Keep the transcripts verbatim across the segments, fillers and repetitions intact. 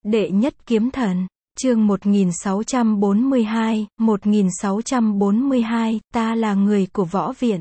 Đệ nhất kiếm thần, chương một nghìn sáu trăm bốn mươi hai, một nghìn sáu trăm bốn mươi hai, ta là người của võ viện.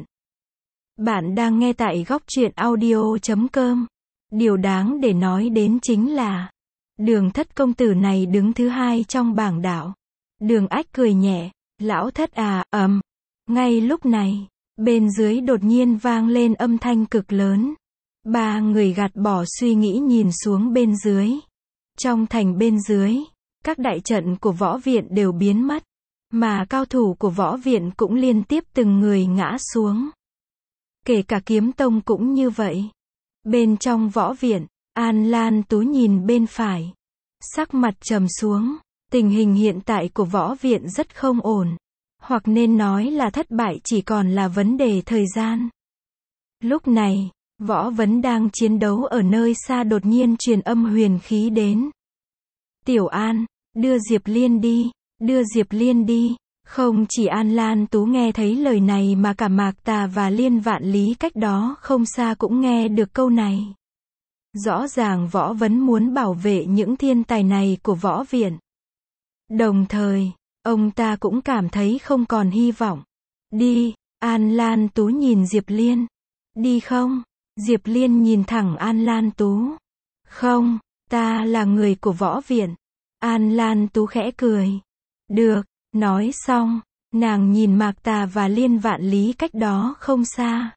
Bạn đang nghe tại góc truyện audio chấm com. Điều đáng để nói đến chính là, Đường Thất công tử này đứng thứ hai trong bảng đạo. Đường Ách cười nhẹ, lão Thất à, ầm. Ngay lúc này, bên dưới đột nhiên vang lên âm thanh cực lớn. Ba người gạt bỏ suy nghĩ nhìn xuống bên dưới. Trong thành bên dưới, các đại trận của võ viện đều biến mất, mà cao thủ của võ viện cũng liên tiếp từng người ngã xuống. Kể cả kiếm tông cũng như vậy. Bên trong võ viện, An Lan Tú nhìn bên phải, sắc mặt trầm xuống. Tình hình hiện tại của võ viện rất không ổn, hoặc nên nói là thất bại chỉ còn là vấn đề thời gian. Lúc này, Võ Vấn đang chiến đấu ở nơi xa đột nhiên truyền âm huyền khí đến. Tiểu An, đưa Diệp Liên đi, đưa Diệp Liên đi. Không chỉ An Lan Tú nghe thấy lời này mà cả Mạc Tà và Liên Vạn Lý cách đó không xa cũng nghe được câu này. Rõ ràng Võ Vấn muốn bảo vệ những thiên tài này của võ viện. Đồng thời, ông ta cũng cảm thấy không còn hy vọng. Đi, An Lan Tú nhìn Diệp Liên. Đi không? Diệp Liên nhìn thẳng An Lan Tú. Không, ta là người của võ viện. An Lan Tú khẽ cười. Được, nói xong, nàng nhìn Mạc Tà và Liên Vạn Lý cách đó không xa.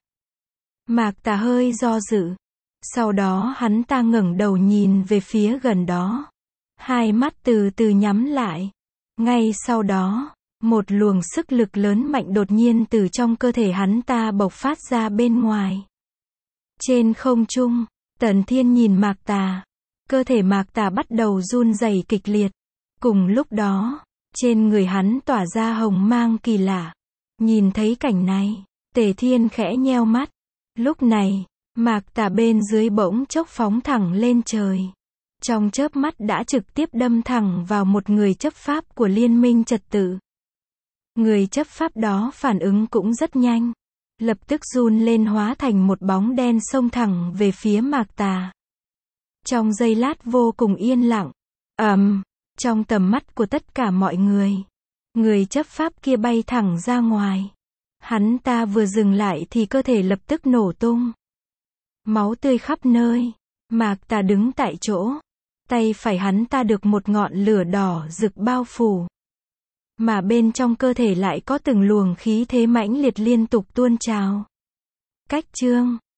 Mạc Tà hơi do dự. Sau đó hắn ta ngẩng đầu nhìn về phía gần đó. Hai mắt từ từ nhắm lại. Ngay sau đó, một luồng sức lực lớn mạnh đột nhiên từ trong cơ thể hắn ta bộc phát ra bên ngoài. Trên không trung, Tần Thiên nhìn Mạc Tà. Cơ thể Mạc Tà bắt đầu run rẩy kịch liệt. Cùng lúc đó, trên người hắn tỏa ra hồng mang kỳ lạ. Nhìn thấy cảnh này, Tề Thiên khẽ nheo mắt. Lúc này, Mạc Tà bên dưới bỗng chốc phóng thẳng lên trời. Trong chớp mắt đã trực tiếp đâm thẳng vào một người chấp pháp của Liên minh trật tự. Người chấp pháp đó phản ứng cũng rất nhanh. Lập tức run lên hóa thành một bóng đen xông thẳng về phía Mạc Tà. Trong giây lát vô cùng yên lặng. ầm, um, trong tầm mắt của tất cả mọi người, người chấp pháp kia bay thẳng ra ngoài. Hắn ta vừa dừng lại thì cơ thể lập tức nổ tung. Máu tươi khắp nơi. Mạc Tà đứng tại chỗ. Tay phải hắn ta được một ngọn lửa đỏ rực bao phủ. Mà bên trong cơ thể lại có từng luồng khí thế mãnh liệt liên tục tuôn trào. Cách chương